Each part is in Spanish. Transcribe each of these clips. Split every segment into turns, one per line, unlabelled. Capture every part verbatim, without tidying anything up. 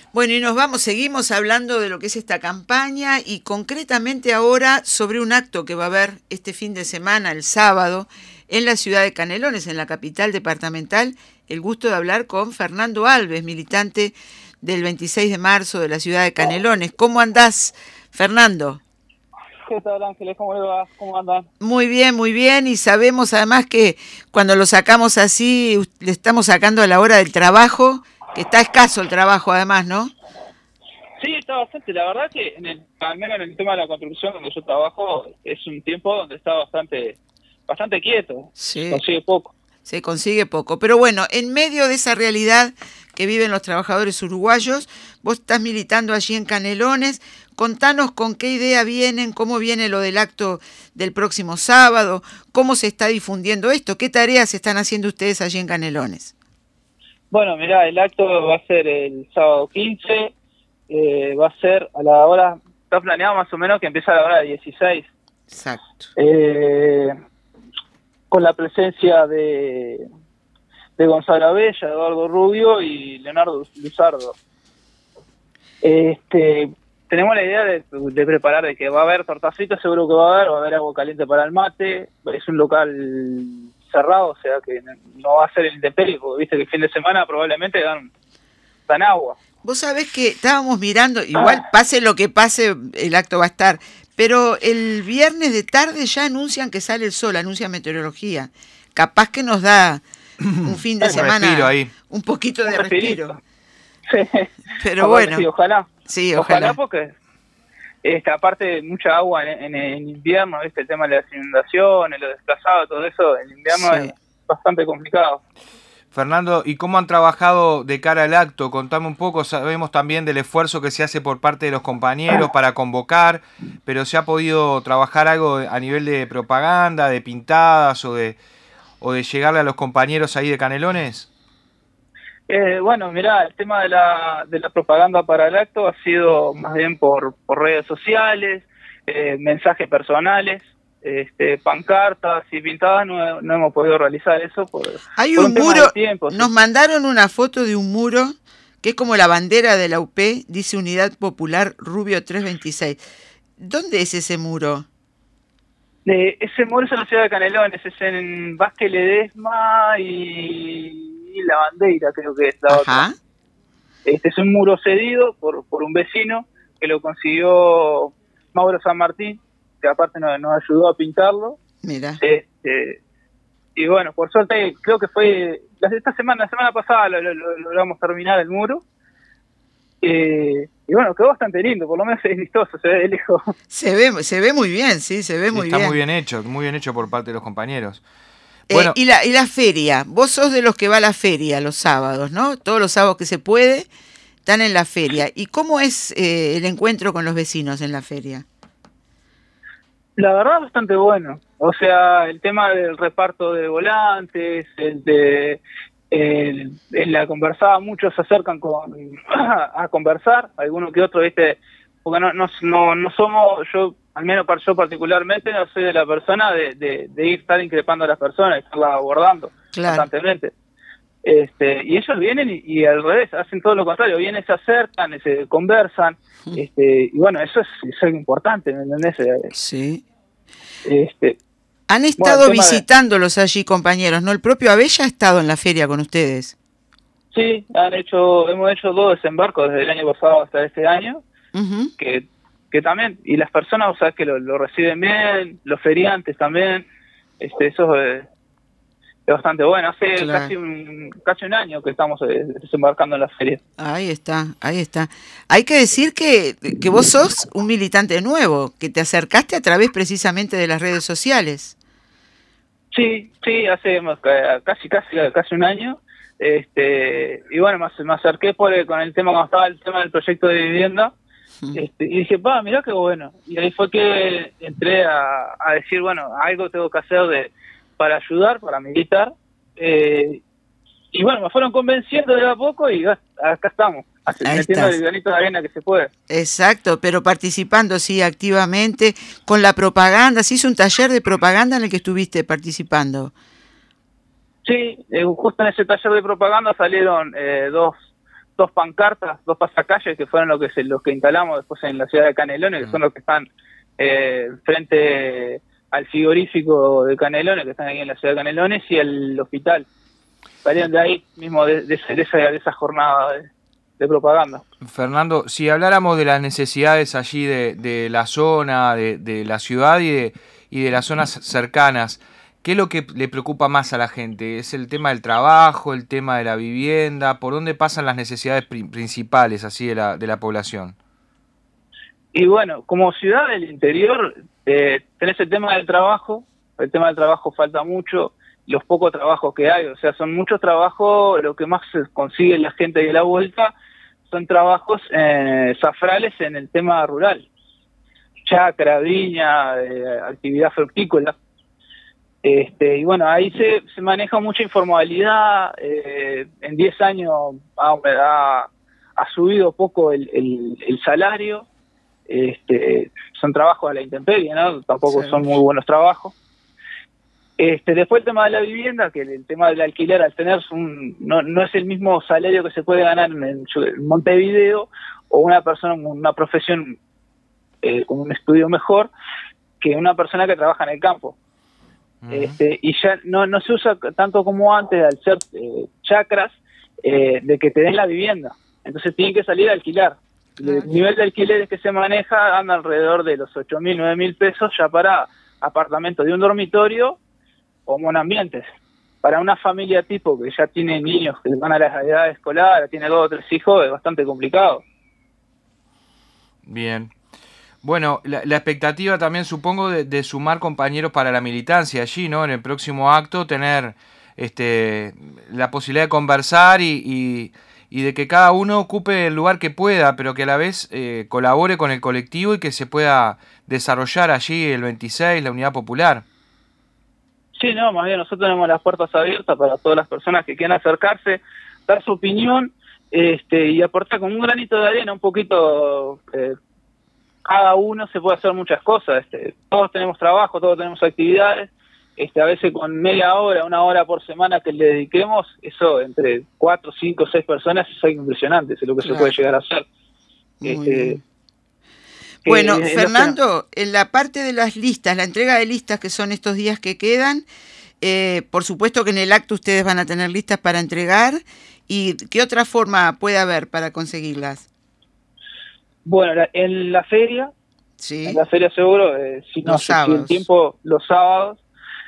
Bueno, y nos vamos, seguimos hablando de lo que es esta campaña y concretamente ahora sobre un acto que va a haber este fin de semana, el sábado, en la ciudad de Canelones, en la capital departamental. El gusto de hablar con Fernando Alves, militante del veintiséis de marzo de la ciudad de Canelones. ¿Cómo andás, Fernando?
¿Qué tal, Ángeles? ¿Cómo le va? ¿Cómo andan?
Muy bien, muy bien, y sabemos además que cuando lo sacamos así, le estamos sacando a la hora del trabajo, que está escaso el trabajo además, ¿no?
Sí, está bastante. La verdad que, en el, al menos en el tema de la construcción donde yo trabajo, es un tiempo donde está bastante bastante quieto.
Sí.
Consigue poco.
Se consigue poco. Pero bueno, en medio de esa realidad que viven los trabajadores uruguayos, vos estás militando allí en Canelones. Contanos con qué idea vienen, cómo viene lo del acto del próximo sábado, cómo se está difundiendo esto, qué tareas están haciendo ustedes allí en Canelones.
Bueno, mirá, el acto va a ser el sábado quince, eh, va a ser a la hora, está planeado más o menos que empieza a la hora dieciséis.
Exacto.
Eh, con la presencia de, de Gonzalo Abella, Eduardo Rubio y Leonardo Luzardo. Este, tenemos la idea de, de preparar, de que va a haber torta frita, seguro que va a haber, va a haber agua caliente para el mate, es un local cerrado, o sea que no va a ser el intemperie, porque viste que el fin de semana probablemente dan, dan agua.
Vos sabés que estábamos mirando, igual pase lo que pase, el acto va a estar, pero el viernes de tarde ya anuncian que sale el sol, anuncia meteorología. Capaz que nos da un fin de semana,
ahí.
un poquito de
Un
respiro.
Sí.
Pero
Aparte,
bueno.
sí, ojalá.
Sí, ojalá.
Ojalá porque, este, aparte, mucha agua en, en, en invierno, ¿viste? El tema de las inundaciones, los desplazados, todo eso, en invierno
Sí.
es bastante complicado.
Fernando, ¿y cómo han trabajado de cara al acto? Contame un poco, sabemos también del esfuerzo que se hace por parte de los compañeros para convocar, pero ¿se ha podido trabajar algo a nivel de propaganda, de pintadas o de, o de llegarle a los compañeros ahí de Canelones?
Eh, bueno, mirá, el tema de la, de la propaganda para el acto ha sido más bien por, por redes sociales, eh, mensajes personales, este, pancartas y pintadas. No, no hemos podido realizar eso por,
Hay
por
un,
un tema
muro,
de tiempo.
nos
¿sí?
mandaron una foto de un muro que es como la bandera de la U P, dice Unidad Popular Rubio trescientos veintiséis. ¿Dónde es ese muro?
Eh, ese muro es en la ciudad de Canelones, es en Vázquez Ledesma y, y La Bandeira, creo que es la
Ajá.
otra. Este es un muro cedido por, por un vecino que lo consiguió Mauro San Martín, que aparte nos, nos ayudó a pintarlo.
Mira.
Este, y bueno, por suerte, creo que fue la, esta semana, la semana pasada lo, lo, lo logramos terminar el muro. Eh, y bueno, quedó bastante lindo, por lo menos es vistoso, se ve de lejos.
Se ve, se ve muy bien, sí, se ve
Sí,
muy
está
bien.
muy bien hecho, muy bien hecho por parte de los compañeros.
Eh,
Bueno,
y, la, y la feria, vos sos de los que va a la feria los sábados, ¿no? Todos los sábados que se puede, están en la feria. ¿Y cómo es eh, el encuentro con los vecinos en la feria?
La verdad, bastante bueno. O sea, el tema del reparto de volantes, el de el, en la conversada, muchos se acercan con a conversar, alguno que otro, viste, porque no no no, no somos, yo, al menos para yo particularmente, no soy de la persona de, de, de ir estar increpando a las personas, estarlas abordando
Claro.
constantemente. Este, y ellos vienen y, y al revés, hacen todo lo contrario, vienen, se acercan, se conversan, este, y bueno, eso es, es algo importante, ¿me entendés?
Sí.
Este,
Han estado
bueno,
visitándolos de... allí, compañeros, ¿no? El propio Abella ha estado en la feria con ustedes.
Sí, han hecho, hemos hecho dos desembarcos desde el año pasado hasta este año,
Uh-huh.
que, que también, y las personas, o sea, que lo, lo reciben bien, los feriantes también, este, eso es, es bastante bueno. Hace
Claro.
casi un casi un año que estamos eh, desembarcando en la feria.
Ahí está, ahí está. Hay que decir que, que vos sos un militante nuevo, que te acercaste a través precisamente de las redes sociales.
Sí, sí, hace casi casi casi un año. Este, y bueno, me, me acerqué por el, con el tema, cuando estaba el tema del proyecto de vivienda. Este, y dije, pa, mirá qué bueno. Y ahí fue que entré a, a decir, bueno, algo tengo que hacer de para ayudar, para militar. Eh, y bueno, me fueron convenciendo de a poco y acá estamos,
Ahí
metiendo
estás.
el granito de arena que se puede.
Exacto, pero participando, sí, activamente, con la propaganda. Se hizo un taller de propaganda en el que estuviste participando.
Sí, eh, justo en ese taller de propaganda salieron eh, dos dos pancartas, dos pasacalles, que fueron los que se, los que instalamos después en la ciudad de Canelones, que son los que están eh, frente al frigorífico de Canelones, que están ahí en la ciudad de Canelones, y el hospital. Salieron de ahí mismo, de, de, de, esa, de esa jornada de, de propaganda.
Fernando, si habláramos de las necesidades allí de, de la zona, de, de la ciudad y de, y de las zonas cercanas, ¿qué es lo que le preocupa más a la gente? ¿Es el tema del trabajo, el tema de la vivienda? ¿Por dónde pasan las necesidades pri- principales así de la, de la población?
Y bueno, como ciudad del interior, eh, tenés el tema del trabajo. El tema del trabajo falta mucho, los pocos trabajos que hay, o sea, son muchos trabajos. Lo que más se consigue la gente de la vuelta son trabajos eh, zafrales en el tema rural. Chacra, viña, eh, actividad fructícola. Este, y bueno, ahí se, se maneja mucha informalidad. Eh, en diez años ha, ha, ha subido poco el, el, el salario. Este, son trabajos a la intemperie, ¿no? Tampoco sí. Son muy buenos trabajos. Este, después el tema de la vivienda, que el, el tema del alquiler, al tener un, no, no es el mismo salario que se puede ganar en, en Montevideo, o una persona con una profesión eh, con un estudio mejor, que una persona que trabaja en el campo. Uh-huh. Este, y ya no, no se usa tanto como antes, al ser eh, chacras, eh, de que te den la vivienda. Entonces tienen que salir a alquilar. Uh-huh. El nivel de alquileres que se maneja anda alrededor de los ocho mil, nueve mil pesos ya para apartamentos de un dormitorio o monoambientes. Para una familia tipo que ya tiene niños que van a la edad escolar, tiene dos o tres hijos, es bastante complicado.
Bien. Bueno, la, la expectativa también supongo de, de sumar compañeros para la militancia allí, ¿no? En el próximo acto tener este la posibilidad de conversar y, y, y de que cada uno ocupe el lugar que pueda, pero que a la vez eh, colabore con el colectivo y que se pueda desarrollar allí el veintiséis, la Unidad Popular.
Sí, no, más bien nosotros tenemos las puertas abiertas para todas las personas que quieran acercarse, dar su opinión este, y aportar con un granito de arena, un poquito... Eh, cada uno se puede hacer muchas cosas, este, todos tenemos trabajo, todos tenemos actividades, este, a veces con media hora, una hora por semana que le dediquemos, eso entre cuatro, cinco, seis personas es algo impresionante, es lo que claro. se puede llegar a hacer. Este,
bueno, eh, Fernando, en la parte de las listas, la entrega de listas que son estos días que quedan, eh, por supuesto que en el acto ustedes van a tener listas para entregar, ¿y qué otra forma puede haber para conseguirlas?
Bueno, en la feria,
sí.
en la feria seguro, eh, si no si el tiempo, los sábados.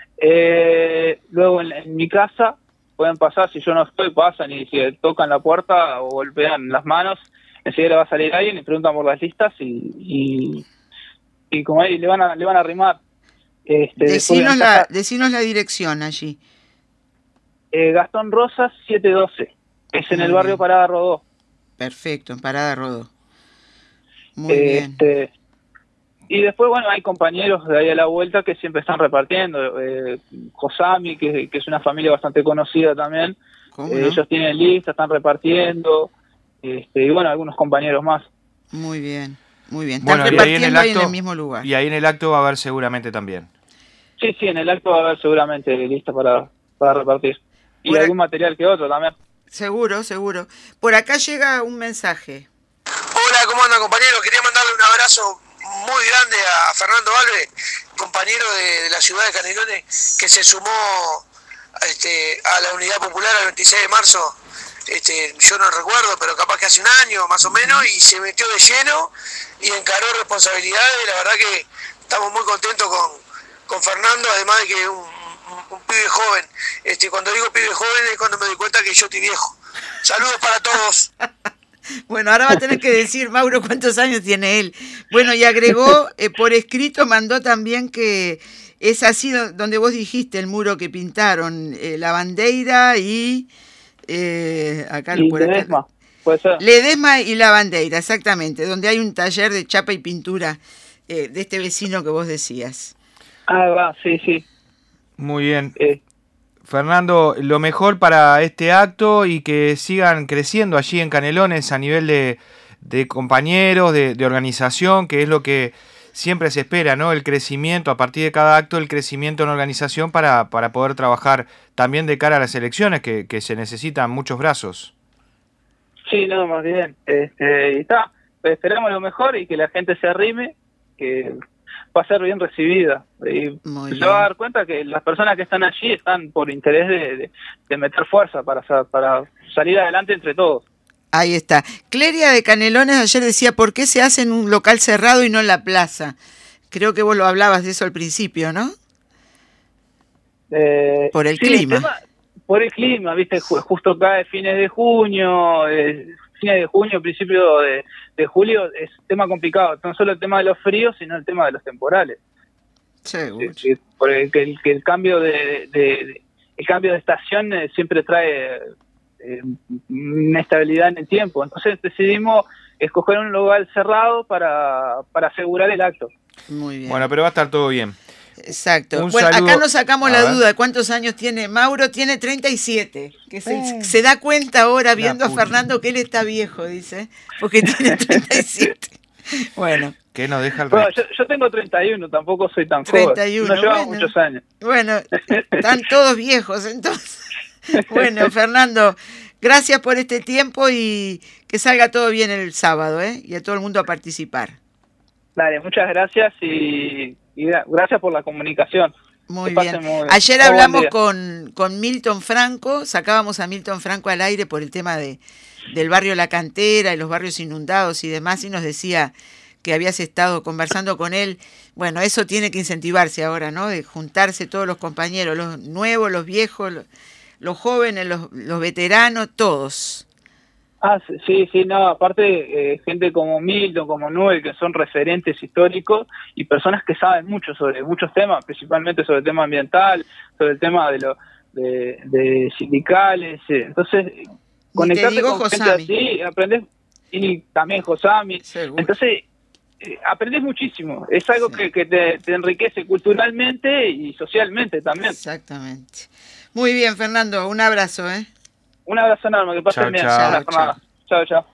Eh, luego en, en mi casa pueden pasar, si yo no estoy, pasan y si tocan la puerta o golpean las manos, enseguida va a salir alguien y preguntan por las listas y, y, y como ahí le van a, le van a arrimar. Este,
decinos, la, decinos la dirección allí.
Eh, Gastón Rosas setecientos doce, es en Muy el barrio bien. Parada Rodó.
Perfecto, en Parada Rodó. Muy
este,
bien.
Y después, bueno, hay compañeros de ahí a la vuelta que siempre están repartiendo. Eh, Josami, que, que es una familia bastante conocida también.
¿Cómo
Eh,
no?
ellos tienen lista, están repartiendo. Este, y bueno, algunos compañeros más.
Muy bien, muy bien. Están
Bueno,
repartiendo
y ahí en el acto,
ahí en el mismo lugar.
Y ahí en el acto va a haber seguramente también.
Sí, sí, en el acto va a haber seguramente lista para, para repartir. Y
Por
algún
a...
material que otro también.
Seguro, seguro. Por acá llega un mensaje.
Hola, ¿cómo andan, compañeros? Quería mandarle un abrazo muy grande a Fernando Alves, compañero de, de la ciudad de Canelones, que se sumó este, a la Unidad Popular el veintiséis de marzo. Este, yo no recuerdo, pero capaz que hace un año más o menos, y se metió de lleno y encaró responsabilidades. La verdad que estamos muy contentos con, con Fernando, además de que es un, un, un pibe joven. Este, cuando digo pibe joven es cuando me doy cuenta que yo estoy viejo. Saludos para todos.
Bueno, ahora va a tener que decir, Mauro, cuántos años tiene él. Bueno, y agregó, eh, por escrito, mandó también que es así donde vos dijiste, el muro que pintaron, eh, la bandera y... Eh, acá,
y
por acá.
Ledesma, puede ser.
Ledesma y la bandera, exactamente, donde hay un taller de chapa y pintura eh, de este vecino que vos decías.
Ah, va, sí, sí.
Muy bien.
Eh.
Fernando, lo mejor para este acto y que sigan creciendo allí en Canelones a nivel de, de compañeros, de, de organización, que es lo que siempre se espera, ¿no? El crecimiento, a partir de cada acto, el crecimiento en organización para, para poder trabajar también de cara a las elecciones, que, que se necesitan muchos brazos.
Sí, no, más bien. Este, y está, esperamos lo mejor y que la gente se arrime, que va a ser bien recibida. Y
Muy
se
bien.
va a dar cuenta que las personas que están allí están por interés de, de, de meter fuerza para, sa- para salir adelante entre todos.
Ahí está. Cleria de Canelones ayer decía, ¿por qué se hace en un local cerrado y no en la plaza? Creo que vos lo hablabas de eso al principio, ¿no?
Eh,
Por el
sí,
clima.
tema- por el clima, viste, Ju- justo cae fines de junio, eh, fines de junio, principio de, de julio, es tema complicado, no solo el tema de los fríos, sino el tema de los temporales.
Seguro.
Que, que- por el, que, el, que el cambio de, de- de- el cambio de estación eh, siempre trae eh, inestabilidad en el tiempo. Entonces decidimos escoger un lugar cerrado para, para asegurar el acto.
Muy bien.
Bueno, pero va a estar todo bien.
Exacto.
Un
Bueno,
saludo.
acá nos sacamos
A
la
ver.
duda de cuántos años tiene Mauro. Tiene treinta y siete. Que se,
Eh.
se da cuenta ahora
La
viendo a
pucha.
Fernando que él está viejo, dice, porque tiene treinta y siete. Bueno,
¿Qué nos deja el
Bueno,
resto?
yo, yo tengo treinta y uno, tampoco soy tan
treinta y uno.
joven. No llevamos
Bueno.
muchos años.
bueno, están todos viejos entonces. Bueno, Fernando, gracias por este tiempo y que salga todo bien el sábado, ¿eh? Y a todo el mundo a participar.
Dale, muchas gracias y, y gra- gracias por la comunicación.
Muy
Que
bien.
pasen muy-
Ayer
muy buen
hablamos
día.
con, con Milton Franco, sacábamos a Milton Franco al aire por el tema de del barrio La Cantera y los barrios inundados y demás, y nos decía que habías estado conversando con él. Bueno, eso tiene que incentivarse ahora, ¿no? De juntarse todos los compañeros, los nuevos, los viejos, los, los jóvenes, los, los veteranos, todos.
Ah, sí, sí, no, aparte eh, gente como Milton, como Noel, que son referentes históricos y personas que saben mucho sobre muchos temas, principalmente sobre el tema ambiental, sobre el tema de, lo, de, de sindicales. eh. Entonces, conectarte
digo
con gente
Josami.
así, aprendes, y también Josami.
Seguro.
Entonces, eh, aprendes muchísimo. Es algo
Sí.
que, que te, te enriquece culturalmente y socialmente también.
Exactamente. Muy bien, Fernando, un abrazo, ¿eh?
Un abrazo enorme, que pasen
Chao,
bien.
chao.
Buena jornada. Chao, chao.